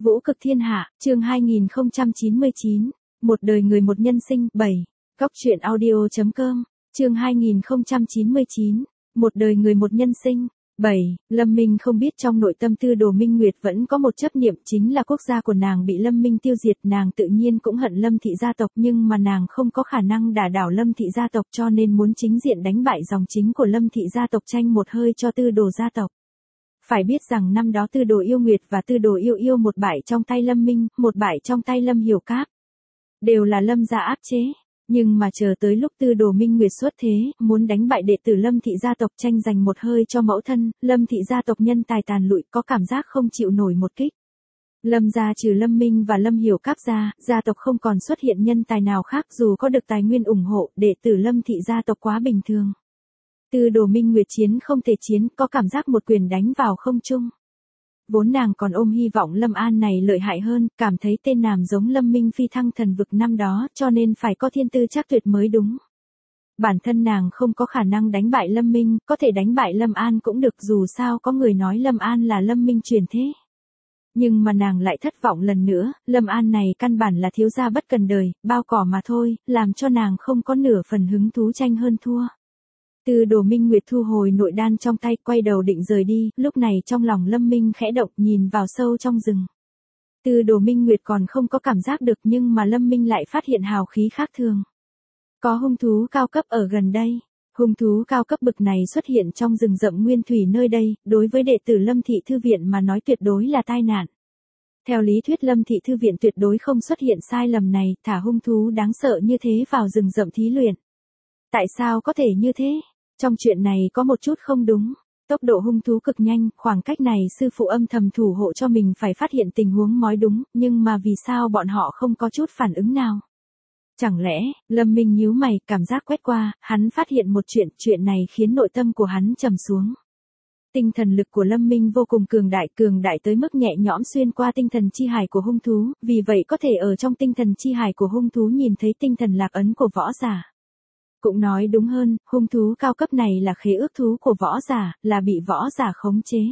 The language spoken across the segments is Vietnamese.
Vũ cực thiên hạ, chương 2099, một đời người một nhân sinh, 7. Góc truyện audio.com, chương 2099, một đời người một nhân sinh, 7. Lâm Minh không biết trong nội tâm Tư Đồ Minh Nguyệt vẫn có một chấp niệm, chính là quốc gia của nàng bị Lâm Minh tiêu diệt, nàng tự nhiên cũng hận Lâm thị gia tộc, nhưng mà nàng không có khả năng đả đảo Lâm thị gia tộc, cho nên muốn chính diện đánh bại dòng chính của Lâm thị gia tộc, tranh một hơi cho Tư Đồ gia tộc. Phải biết rằng năm đó Tư Đồ Yêu Nguyệt và Tư Đồ Yêu Yêu một bại trong tay Lâm Minh, một bại trong tay Lâm Hiểu Cáp. Đều là Lâm gia áp chế. Nhưng mà chờ tới lúc Tư Đồ Minh Nguyệt xuất thế, muốn đánh bại đệ tử Lâm thị gia tộc, tranh giành một hơi cho mẫu thân, Lâm thị gia tộc nhân tài tàn lụi, có cảm giác không chịu nổi một kích. Lâm gia trừ Lâm Minh và Lâm Hiểu Cáp ra, gia tộc không còn xuất hiện nhân tài nào khác, dù có được tài nguyên ủng hộ, đệ tử Lâm thị gia tộc quá bình thường. Tư Đồ Minh Nguyệt chiến không thể chiến, có cảm giác một quyền đánh vào không trung. Vốn nàng còn ôm hy vọng Lâm An này lợi hại hơn, cảm thấy tên nàng giống Lâm Minh phi thăng thần vực năm đó, cho nên phải có thiên tư chắc tuyệt mới đúng. Bản thân nàng không có khả năng đánh bại Lâm Minh, có thể đánh bại Lâm An cũng được, dù sao có người nói Lâm An là Lâm Minh truyền thế. Nhưng mà nàng lại thất vọng lần nữa, Lâm An này căn bản là thiếu gia bất cần đời, bao cỏ mà thôi, làm cho nàng không có nửa phần hứng thú tranh hơn thua. Tư Đồ Minh Nguyệt thu hồi nội đan trong tay, quay đầu định rời đi, lúc này trong lòng Lâm Minh khẽ động, nhìn vào sâu trong rừng. Tư Đồ Minh Nguyệt còn không có cảm giác được, nhưng mà Lâm Minh lại phát hiện hào khí khác thường. Có hung thú cao cấp ở gần đây. Hung thú cao cấp bực này xuất hiện trong rừng rậm nguyên thủy nơi đây, đối với đệ tử Lâm thị thư viện mà nói tuyệt đối là tai nạn. Theo lý thuyết Lâm thị thư viện tuyệt đối không xuất hiện sai lầm này, thả hung thú đáng sợ như thế vào rừng rậm thí luyện. Tại sao có thể như thế? Trong chuyện này có một chút không đúng. Tốc độ hung thú cực nhanh, khoảng cách này sư phụ âm thầm thủ hộ cho mình phải phát hiện tình huống mói đúng, nhưng mà vì sao bọn họ không có chút phản ứng nào? Chẳng lẽ, Lâm Minh nhíu mày, cảm giác quét qua, hắn phát hiện một chuyện này khiến nội tâm của hắn trầm xuống. Tinh thần lực của Lâm Minh vô cùng cường đại tới mức nhẹ nhõm xuyên qua tinh thần chi hải của hung thú, vì vậy có thể ở trong tinh thần chi hải của hung thú nhìn thấy tinh thần lạc ấn của võ giả. Cũng nói đúng hơn, hung thú cao cấp này là khế ước thú của võ giả, là bị võ giả khống chế.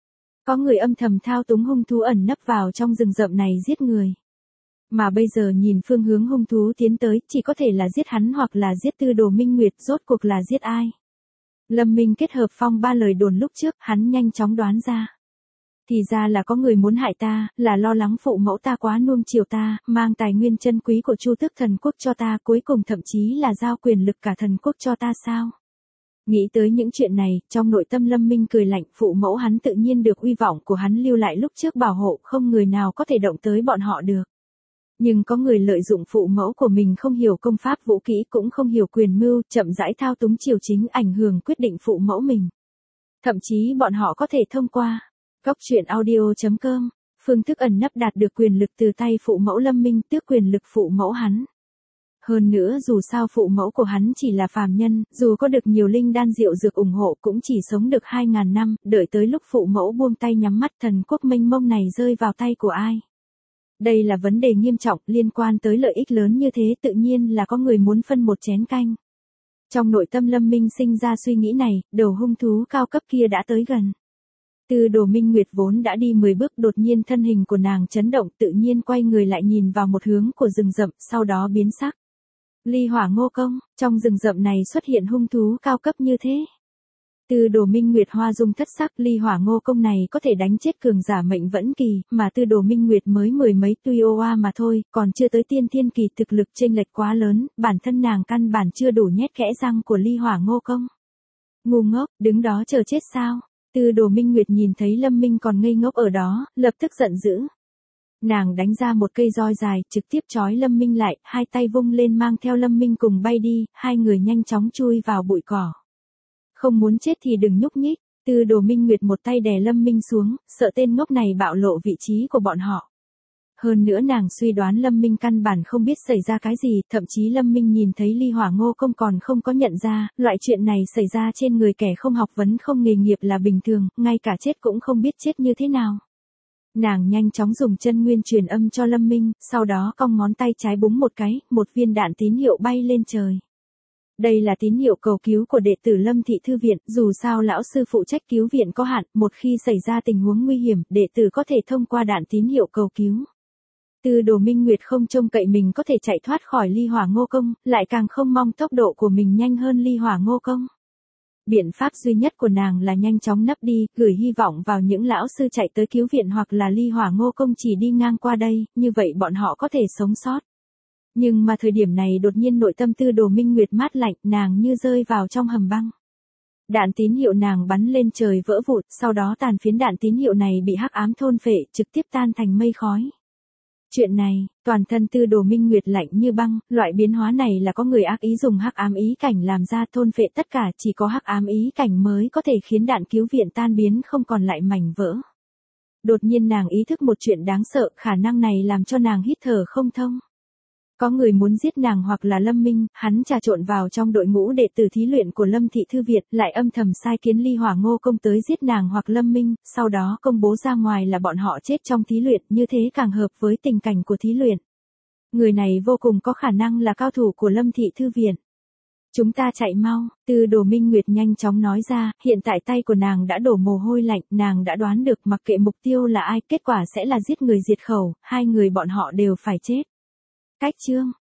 Có người âm thầm thao túng hung thú ẩn nấp vào trong rừng rậm này giết người. Mà bây giờ nhìn phương hướng hung thú tiến tới, chỉ có thể là giết hắn hoặc là giết Tư Đồ Minh Nguyệt, rốt cuộc là giết ai? Lâm Minh kết hợp phong ba lời đồn lúc trước, hắn nhanh chóng đoán ra. Thì ra là có người muốn hại ta, là lo lắng phụ mẫu ta quá nuông chiều ta, mang tài nguyên chân quý của Chu Tước thần quốc cho ta, cuối cùng thậm chí là giao quyền lực cả thần quốc cho ta sao? Nghĩ tới những chuyện này, trong nội tâm Lâm Minh cười lạnh, phụ mẫu hắn tự nhiên được uy vọng của hắn lưu lại lúc trước bảo hộ, không người nào có thể động tới bọn họ được. Nhưng có người lợi dụng phụ mẫu của mình không hiểu công pháp vũ kỹ, cũng không hiểu quyền mưu, chậm rãi thao túng triều chính, ảnh hưởng quyết định phụ mẫu mình. Thậm chí bọn họ có thể thông qua góc truyện audio.com, phương thức ẩn nấp đạt được quyền lực từ tay phụ mẫu Lâm Minh, tước quyền lực phụ mẫu hắn. Hơn nữa dù sao phụ mẫu của hắn chỉ là phàm nhân, dù có được nhiều linh đan diệu dược ủng hộ cũng chỉ sống được 2.000 năm, đợi tới lúc phụ mẫu buông tay nhắm mắt, thần quốc mênh mông này rơi vào tay của ai? Đây là vấn đề nghiêm trọng, liên quan tới lợi ích lớn như thế, tự nhiên là có người muốn phân một chén canh. Trong nội tâm Lâm Minh sinh ra suy nghĩ này, đầu hung thú cao cấp kia đã tới gần. Tư Đồ Minh Nguyệt vốn đã đi 10 bước, đột nhiên thân hình của nàng chấn động, tự nhiên quay người lại nhìn vào một hướng của rừng rậm, sau đó biến sắc. Ly Hỏa Ngô Công, trong rừng rậm này xuất hiện hung thú cao cấp như thế. Tư Đồ Minh Nguyệt hoa dung thất sắc, Ly Hỏa Ngô Công này có thể đánh chết cường giả mệnh vẫn kỳ, mà Tư Đồ Minh Nguyệt mới mười mấy tuy oa mà thôi, còn chưa tới tiên thiên kỳ, thực lực chênh lệch quá lớn, bản thân nàng căn bản chưa đủ nhét kẽ răng của Ly Hỏa Ngô Công. Ngu ngốc, đứng đó chờ chết sao? Tư Đồ Minh Nguyệt nhìn thấy Lâm Minh còn ngây ngốc ở đó, lập tức giận dữ. Nàng đánh ra một cây roi dài, trực tiếp trói Lâm Minh lại, hai tay vung lên mang theo Lâm Minh cùng bay đi, hai người nhanh chóng chui vào bụi cỏ. Không muốn chết thì đừng nhúc nhích. Tư Đồ Minh Nguyệt một tay đè Lâm Minh xuống, sợ tên ngốc này bạo lộ vị trí của bọn họ. Hơn nữa nàng suy đoán Lâm Minh căn bản không biết xảy ra cái gì, thậm chí Lâm Minh nhìn thấy Ly Hỏa Ngô Công còn không có nhận ra, loại chuyện này xảy ra trên người kẻ không học vấn không nghề nghiệp là bình thường, ngay cả chết cũng không biết chết như thế nào. Nàng nhanh chóng dùng chân nguyên truyền âm cho Lâm Minh, sau đó cong ngón tay trái búng một cái, một viên đạn tín hiệu bay lên trời. Đây là tín hiệu cầu cứu của đệ tử Lâm Thị Thư Viện, dù sao lão sư phụ trách cứu viện có hạn, một khi xảy ra tình huống nguy hiểm, đệ tử có thể thông qua đạn tín hiệu cầu cứu. Tư Đồ Minh Nguyệt không trông cậy mình có thể chạy thoát khỏi Ly Hỏa Ngô Công, lại càng không mong tốc độ của mình nhanh hơn Ly Hỏa Ngô Công. Biện pháp duy nhất của nàng là nhanh chóng nấp đi, gửi hy vọng vào những lão sư chạy tới cứu viện hoặc là Ly Hỏa Ngô Công chỉ đi ngang qua đây, như vậy bọn họ có thể sống sót. Nhưng mà thời điểm này đột nhiên nội tâm Tư Đồ Minh Nguyệt mát lạnh, nàng như rơi vào trong hầm băng. Đạn tín hiệu nàng bắn lên trời vỡ vụn, sau đó tàn phiến đạn tín hiệu này bị hắc ám thôn phệ, trực tiếp tan thành mây khói. Chuyện này, toàn thân Tư Đồ Minh Nguyệt lạnh như băng, loại biến hóa này là có người ác ý dùng hắc ám ý cảnh làm ra, thôn phệ tất cả, chỉ có hắc ám ý cảnh mới có thể khiến đạn cứu viện tan biến không còn lại mảnh vỡ. Đột nhiên nàng ý thức một chuyện đáng sợ, khả năng này làm cho nàng hít thở không thông. Có người muốn giết nàng hoặc là Lâm Minh, hắn trà trộn vào trong đội ngũ đệ tử thí luyện của Lâm Thị Thư Viện, lại âm thầm sai khiến Ly Hỏa Ngô Công tới giết nàng hoặc Lâm Minh, sau đó công bố ra ngoài là bọn họ chết trong thí luyện, như thế càng hợp với tình cảnh của thí luyện. Người này vô cùng có khả năng là cao thủ của Lâm Thị Thư Viện. Chúng ta chạy mau, Tư Đồ Minh Nguyệt nhanh chóng nói ra, hiện tại tay của nàng đã đổ mồ hôi lạnh, nàng đã đoán được mặc kệ mục tiêu là ai, kết quả sẽ là giết người diệt khẩu, hai người bọn họ đều phải chết. Cách chương